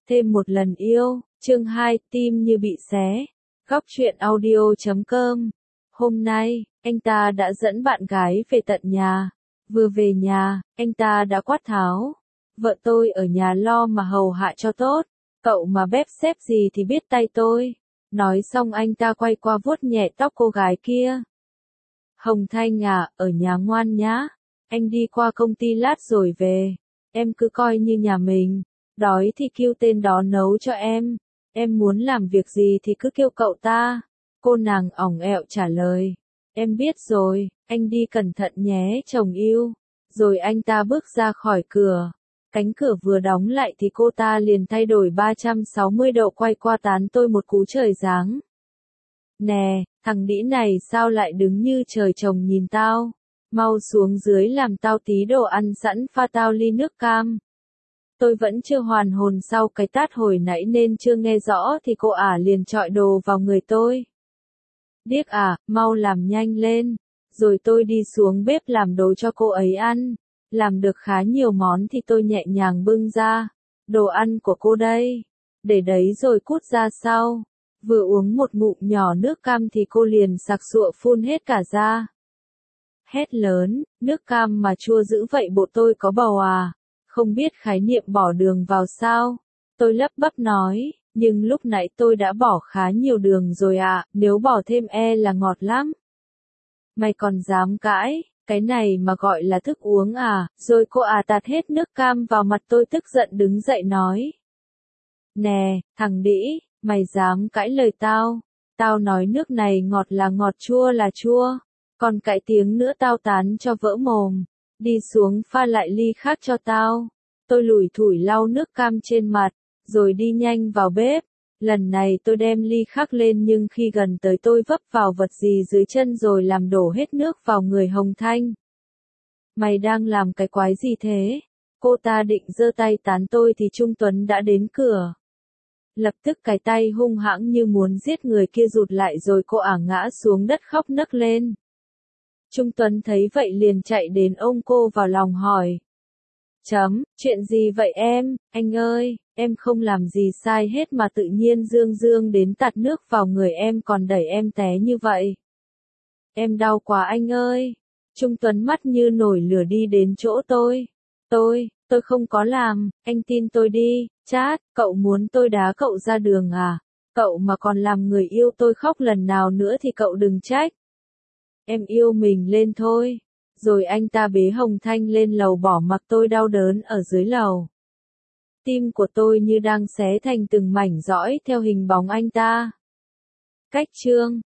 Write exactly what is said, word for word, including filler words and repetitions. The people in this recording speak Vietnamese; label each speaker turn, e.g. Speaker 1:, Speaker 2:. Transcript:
Speaker 1: Thêm một lần yêu, chương hai, tim như bị xé. Góc truyện audio chấm com. Hôm nay, anh ta đã dẫn bạn gái về tận nhà. Vừa về nhà, anh ta đã quát tháo. Vợ tôi ở nhà lo mà hầu hạ cho tốt. Cậu mà bếp xếp gì thì biết tay tôi. Nói xong anh ta quay qua vuốt nhẹ tóc cô gái kia. Hồng Thanh à, ở nhà ngoan nhá. Anh đi qua công ty lát rồi về. Em cứ coi như nhà mình. Đói thì kêu tên đó nấu cho em. Em muốn làm việc gì thì cứ kêu cậu ta. Cô nàng ỏng ẹo trả lời. Em biết rồi, anh đi cẩn thận nhé chồng yêu. Rồi anh ta bước ra khỏi cửa. Cánh cửa vừa đóng lại thì cô ta liền thay đổi ba trăm sáu mươi độ quay qua tán tôi một cú trời giáng. Nè, thằng đĩ này sao lại đứng như trời trồng nhìn tao? Mau xuống dưới làm tao tí đồ ăn sẵn pha tao ly nước cam. Tôi vẫn chưa hoàn hồn sau cái tát hồi nãy nên chưa nghe rõ thì cô ả liền chọi đồ vào người tôi. Điếc à, mau làm nhanh lên. Rồi tôi đi xuống bếp làm đồ cho cô ấy ăn. Làm được khá nhiều món thì tôi nhẹ nhàng bưng ra. Đồ ăn của cô đây. Để đấy rồi cút ra sau. Vừa uống một ngụm nhỏ nước cam thì cô liền sặc sụa phun hết cả ra. Hét lớn, nước cam mà chua dữ vậy bộ tôi có bầu à? Không biết khái niệm bỏ đường vào sao? Tôi lắp bắp nói, nhưng lúc nãy tôi đã bỏ khá nhiều đường rồi à, nếu bỏ thêm e là ngọt lắm. Mày còn dám cãi, cái này mà gọi là thức uống à? Rồi cô à tạt hết nước cam vào mặt tôi tức giận đứng dậy nói. Nè, thằng đĩ, mày dám cãi lời tao? Tao nói nước này ngọt là ngọt chua là chua. Còn cãi tiếng nữa tao tán cho vỡ mồm. Đi xuống pha lại ly khác cho tao. Tôi lủi thủi lau nước cam trên mặt, rồi đi nhanh vào bếp. Lần này tôi đem ly khác lên nhưng khi gần tới tôi vấp vào vật gì dưới chân rồi làm đổ hết nước vào người Hồng Thanh. Mày đang làm cái quái gì thế? Cô ta định giơ tay tán tôi thì Trung Tuấn đã đến cửa. Lập tức cái tay hung hãng như muốn giết người kia rụt lại rồi cô ả ngã xuống đất khóc nấc lên. Trung Tuấn thấy vậy liền chạy đến ôm cô vào lòng hỏi. Chấm, chuyện gì vậy em, anh ơi, em không làm gì sai hết mà tự nhiên Dương Dương đến tạt nước vào người em còn đẩy em té như vậy. Em đau quá anh ơi. Trung Tuấn mắt như nổi lửa đi đến chỗ tôi. Tôi, tôi không có làm, anh tin tôi đi, chát, cậu muốn tôi đá cậu ra đường à? Cậu mà còn làm người yêu tôi khóc lần nào nữa thì cậu đừng trách. Em yêu mình lên thôi. Rồi anh ta bế Hồng Thanh lên lầu bỏ mặc tôi đau đớn ở dưới lầu. Tim của tôi như đang xé thành từng mảnh dõi theo hình bóng anh ta. Cách chương